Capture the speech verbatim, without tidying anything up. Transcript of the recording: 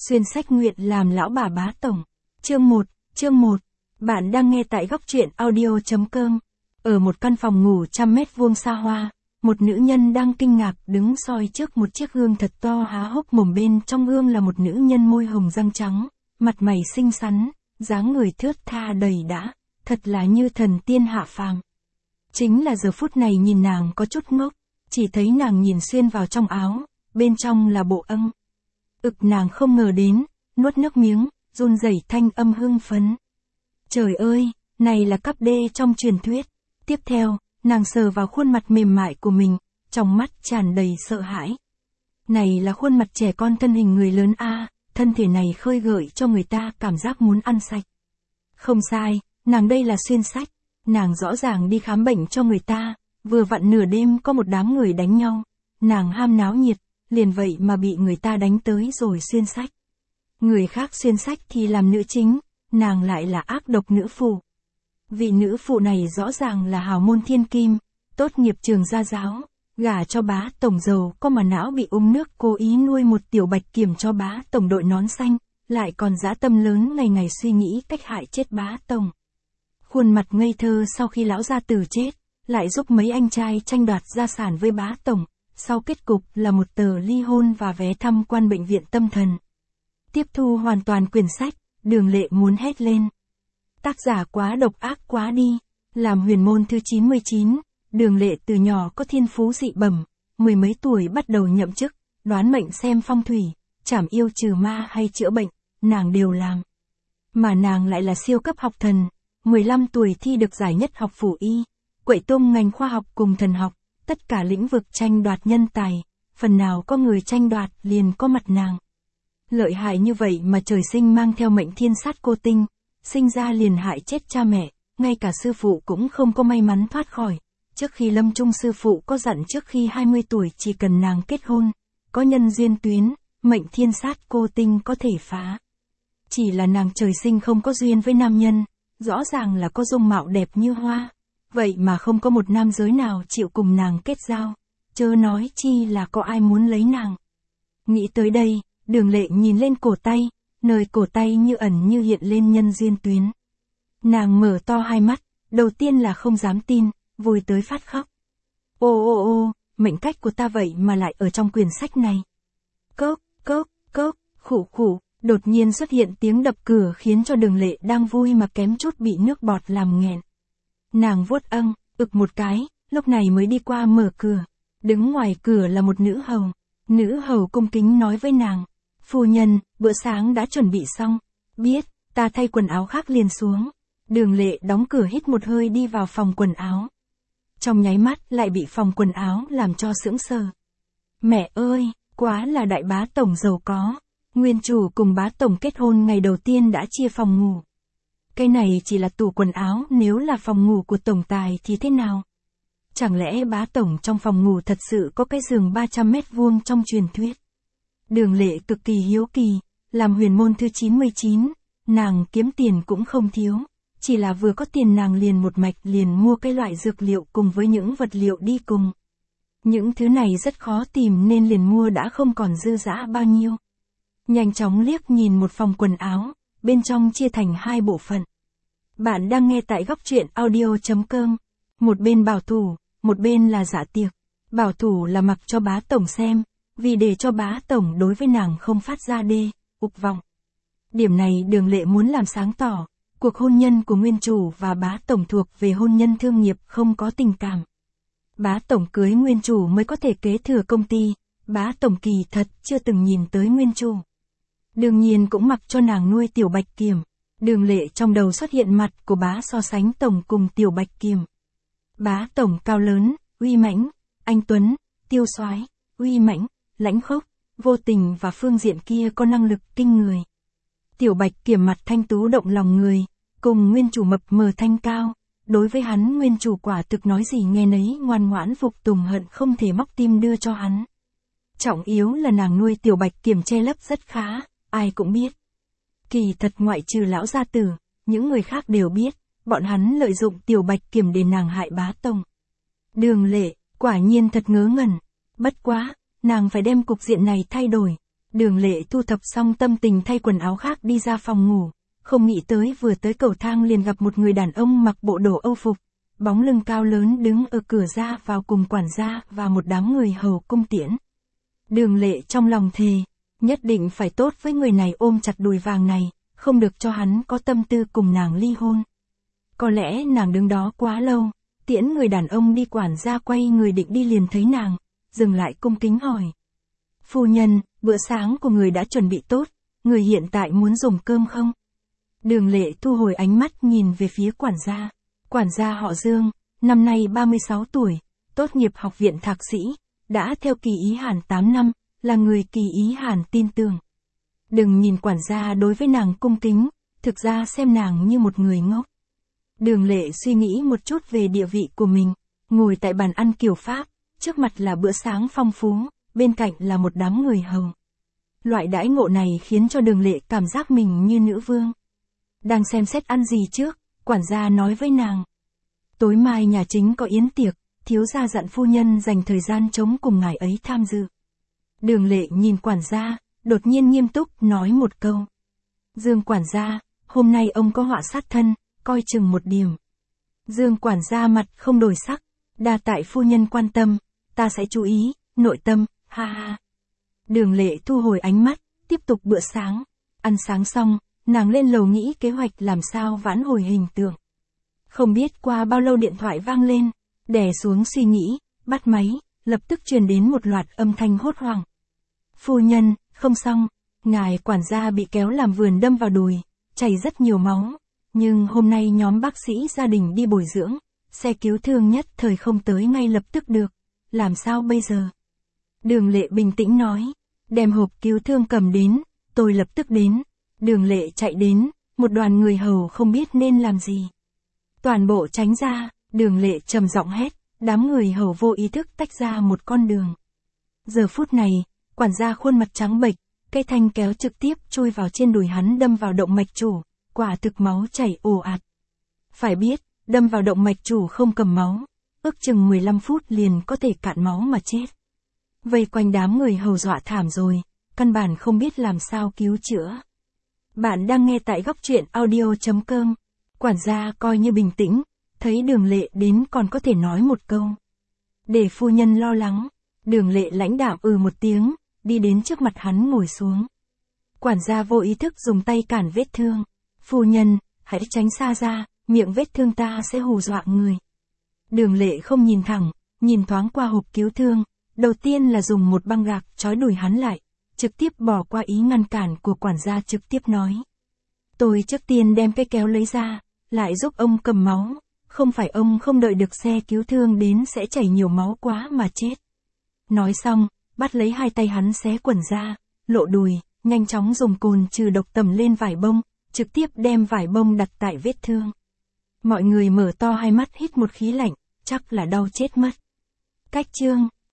Xuyên sách nguyện làm lão bà bá tổng. Chương một, chương một. Bạn đang nghe tại góc truyện audio chấm com. Ở một căn phòng ngủ trăm mét vuông xa hoa, một nữ nhân đang kinh ngạc đứng soi trước một chiếc gương thật to há hốc mồm, bên trong gương là một nữ nhân môi hồng răng trắng, mặt mày xinh xắn, dáng người thướt tha đầy đã, thật là như thần tiên hạ phàm. Chính là giờ phút này nhìn nàng có chút ngốc, chỉ thấy nàng nhìn xuyên vào trong áo, bên trong là bộ âng. Ực nàng không ngờ đến, nuốt nước miếng, run rẩy thanh âm hưng phấn. Trời ơi, này là cắp đê trong truyền thuyết. Tiếp theo, nàng sờ vào khuôn mặt mềm mại của mình, trong mắt tràn đầy sợ hãi. Này là khuôn mặt trẻ con thân hình người lớn a, thân thể này khơi gợi cho người ta cảm giác muốn ăn sạch. Không sai, nàng đây là xuyên sách, nàng rõ ràng đi khám bệnh cho người ta, vừa vặn nửa đêm có một đám người đánh nhau, nàng ham náo nhiệt, liền vậy mà bị người ta đánh tới rồi xuyên sách. Người khác xuyên sách thì làm nữ chính, nàng lại là ác độc nữ phụ. Vị nữ phụ này rõ ràng là hào môn thiên kim, tốt nghiệp trường gia giáo, gả cho bá tổng giàu có mà não bị ung nước, cố ý nuôi một tiểu bạch kiểm cho bá tổng đội nón xanh, lại còn dã tâm lớn ngày ngày suy nghĩ cách hại chết bá tổng. Khuôn mặt ngây thơ sau khi lão gia tử chết, lại giúp mấy anh trai tranh đoạt gia sản với bá tổng, sau kết cục là một tờ ly hôn và vé tham quan bệnh viện tâm thần. Tiếp thu hoàn toàn quyển sách, Đường Lệ muốn hét lên. Tác giả quá độc ác quá đi. Làm huyền môn thứ chín mươi chín, Đường Lệ từ nhỏ có thiên phú dị bẩm, mười mấy tuổi bắt đầu nhậm chức, đoán mệnh, xem phong thủy, trảm yêu trừ ma hay chữa bệnh, nàng đều làm. Mà nàng lại là siêu cấp học thần, mười lăm tuổi thi được giải nhất học phủ y, quậy tung ngành khoa học cùng thần học, tất cả lĩnh vực tranh đoạt nhân tài, phần nào có người tranh đoạt liền có mặt nàng. Lợi hại như vậy mà trời sinh mang theo mệnh thiên sát cô tinh, sinh ra liền hại chết cha mẹ, ngay cả sư phụ cũng không có may mắn thoát khỏi. Trước khi lâm chung sư phụ có dặn trước khi hai mươi tuổi chỉ cần nàng kết hôn, có nhân duyên tuyến, mệnh thiên sát cô tinh có thể phá. Chỉ là nàng trời sinh không có duyên với nam nhân, rõ ràng là có dung mạo đẹp như hoa, vậy mà không có một nam giới nào chịu cùng nàng kết giao, chớ nói chi là có ai muốn lấy nàng. Nghĩ tới đây, Đường Lệ nhìn lên cổ tay, nơi cổ tay như ẩn như hiện lên nhân duyên tuyến. Nàng mở to hai mắt, đầu tiên là không dám tin, vui tới phát khóc. Ô ô ô, mệnh cách của ta vậy mà lại ở trong quyển sách này. Cốc, cốc, cốc, khủ khủ, đột nhiên xuất hiện tiếng đập cửa khiến cho Đường Lệ đang vui mà kém chút bị nước bọt làm nghẹn. Nàng vuốt âng, ực một cái, lúc này mới đi qua mở cửa. Đứng ngoài cửa là một nữ hầu. Nữ hầu cung kính nói với nàng. Phu nhân, bữa sáng đã chuẩn bị xong. Biết, ta thay quần áo khác liền xuống. Đường Lệ đóng cửa hít một hơi đi vào phòng quần áo. Trong nháy mắt lại bị phòng quần áo làm cho sững sờ. Mẹ ơi, quá là đại bá tổng giàu có. Nguyên chủ cùng bá tổng kết hôn ngày đầu tiên đã chia phòng ngủ. Cái này chỉ là tủ quần áo, nếu là phòng ngủ của tổng tài thì thế nào? Chẳng lẽ bá tổng trong phòng ngủ thật sự có cái giường ba trăm mét vuông trong truyền thuyết? Đường Lệ cực kỳ hiếu kỳ, làm huyền môn thứ chín mươi chín, nàng kiếm tiền cũng không thiếu, chỉ là vừa có tiền nàng liền một mạch liền mua cái loại dược liệu cùng với những vật liệu đi cùng. Những thứ này rất khó tìm nên liền mua đã không còn dư dả bao nhiêu. Nhanh chóng liếc nhìn một phòng quần áo, bên trong chia thành hai bộ phận. Bạn đang nghe tại góc truyện audio chấm com. Một bên bảo thủ, một bên là dạ tiệc. Bảo thủ là mặc cho bá tổng xem, vì để cho bá tổng đối với nàng không phát ra đê, ục vọng. Điểm này Đường Lệ muốn làm sáng tỏ, cuộc hôn nhân của nguyên chủ và bá tổng thuộc về hôn nhân thương nghiệp, không có tình cảm. Bá tổng cưới nguyên chủ mới có thể kế thừa công ty, bá tổng kỳ thật chưa từng nhìn tới nguyên chủ. Đương nhiên cũng mặc cho nàng nuôi tiểu bạch kiểm. Đường Lệ trong đầu xuất hiện mặt của bá so sánh tổng cùng tiểu bạch kiểm. Bá tổng cao lớn, uy mãnh, anh tuấn, tiêu soái, uy mãnh, lãnh khốc, vô tình và phương diện kia có năng lực kinh người. Tiểu bạch kiểm mặt thanh tú động lòng người, cùng nguyên chủ mập mờ thanh cao, đối với hắn nguyên chủ quả thực nói gì nghe nấy, ngoan ngoãn phục tùng, hận không thể móc tim đưa cho hắn. Trọng yếu là nàng nuôi tiểu bạch kiểm che lấp rất khá, ai cũng biết. Kỳ thật ngoại trừ lão gia tử, những người khác đều biết, bọn hắn lợi dụng tiểu bạch kiểm để nàng hại bá tổng. Đường Lệ, quả nhiên thật ngớ ngẩn. Bất quá, nàng phải đem cục diện này thay đổi. Đường Lệ thu thập xong tâm tình thay quần áo khác đi ra phòng ngủ, không nghĩ tới vừa tới cầu thang liền gặp một người đàn ông mặc bộ đồ Âu phục, bóng lưng cao lớn đứng ở cửa ra vào cùng quản gia và một đám người hầu cung tiễn. Đường Lệ trong lòng thề, nhất định phải tốt với người này, ôm chặt đùi vàng này, không được cho hắn có tâm tư cùng nàng ly hôn. Có lẽ nàng đứng đó quá lâu, tiễn người đàn ông đi, quản gia quay người định đi liền thấy nàng, dừng lại cung kính hỏi. Phu nhân, bữa sáng của người đã chuẩn bị tốt, người hiện tại muốn dùng cơm không? Đường Lệ thu hồi ánh mắt nhìn về phía quản gia. Quản gia họ Dương, năm nay ba mươi sáu tuổi, tốt nghiệp học viện thạc sĩ, đã theo Kỳ Ý Hàn tám năm, là người Kỳ Ý Hàn tin tưởng. Đừng nhìn quản gia đối với nàng cung kính, thực ra xem nàng như một người ngốc. Đường Lệ suy nghĩ một chút về địa vị của mình, ngồi tại bàn ăn kiểu Pháp, trước mặt là bữa sáng phong phú, bên cạnh là một đám người hầu. Loại đãi ngộ này khiến cho Đường Lệ cảm giác mình như nữ vương. Đang xem xét ăn gì trước, quản gia nói với nàng. Tối mai nhà chính có yến tiệc, thiếu gia dặn phu nhân dành thời gian trống cùng ngài ấy tham dự. Đường Lệ nhìn quản gia, đột nhiên nghiêm túc nói một câu. Dương quản gia, hôm nay ông có họa sát thân, coi chừng một điểm. Dương quản gia mặt không đổi sắc, đa tại phu nhân quan tâm, ta sẽ chú ý, nội tâm, ha ha. Đường Lệ thu hồi ánh mắt, tiếp tục bữa sáng. Ăn sáng xong, nàng lên lầu nghĩ kế hoạch làm sao vãn hồi hình tượng. Không biết qua bao lâu điện thoại vang lên, đè xuống suy nghĩ, bắt máy, lập tức truyền đến một loạt âm thanh hốt hoảng. Phu nhân, không xong, ngài quản gia bị kéo làm vườn đâm vào đùi, chảy rất nhiều máu, nhưng hôm nay nhóm bác sĩ gia đình đi bồi dưỡng, xe cứu thương nhất thời không tới ngay lập tức được, làm sao bây giờ? Đường Lệ bình tĩnh nói, đem hộp cứu thương cầm đến, tôi lập tức đến. Đường Lệ chạy đến, một đoàn người hầu không biết nên làm gì. Toàn bộ tránh ra, Đường Lệ trầm giọng hét, đám người hầu vô ý thức tách ra một con đường. Giờ phút này, quản gia khuôn mặt trắng bệch, cây thanh kéo trực tiếp chui vào trên đùi hắn đâm vào động mạch chủ, quả thực máu chảy ồ ạt. Phải biết, đâm vào động mạch chủ không cầm máu, ước chừng mười lăm phút liền có thể cạn máu mà chết. Vây quanh đám người hầu dọa thảm rồi, căn bản không biết làm sao cứu chữa. Bạn đang nghe tại góc truyện audio chấm com. Quản gia coi như bình tĩnh, thấy Đường Lệ đến còn có thể nói một câu. Để phu nhân lo lắng, Đường Lệ lãnh đạm ừ một tiếng, đi đến trước mặt hắn ngồi xuống. Quản gia vô ý thức dùng tay cản vết thương. Phu nhân, hãy tránh xa ra, miệng vết thương ta sẽ hù dọa người. Đường Lệ không nhìn thẳng, nhìn thoáng qua hộp cứu thương, đầu tiên là dùng một băng gạc trói đùi hắn lại, trực tiếp bỏ qua ý ngăn cản của quản gia, trực tiếp nói. Tôi trước tiên đem cái kéo lấy ra, lại giúp ông cầm máu, không phải ông không đợi được xe cứu thương đến sẽ chảy nhiều máu quá mà chết. Nói xong, bắt lấy hai tay hắn xé quần ra, lộ đùi, nhanh chóng dùng cồn trừ độc tẩm lên vải bông, trực tiếp đem vải bông đặt tại vết thương. Mọi người mở to hai mắt hít một khí lạnh, chắc là đau chết mất. Cách chương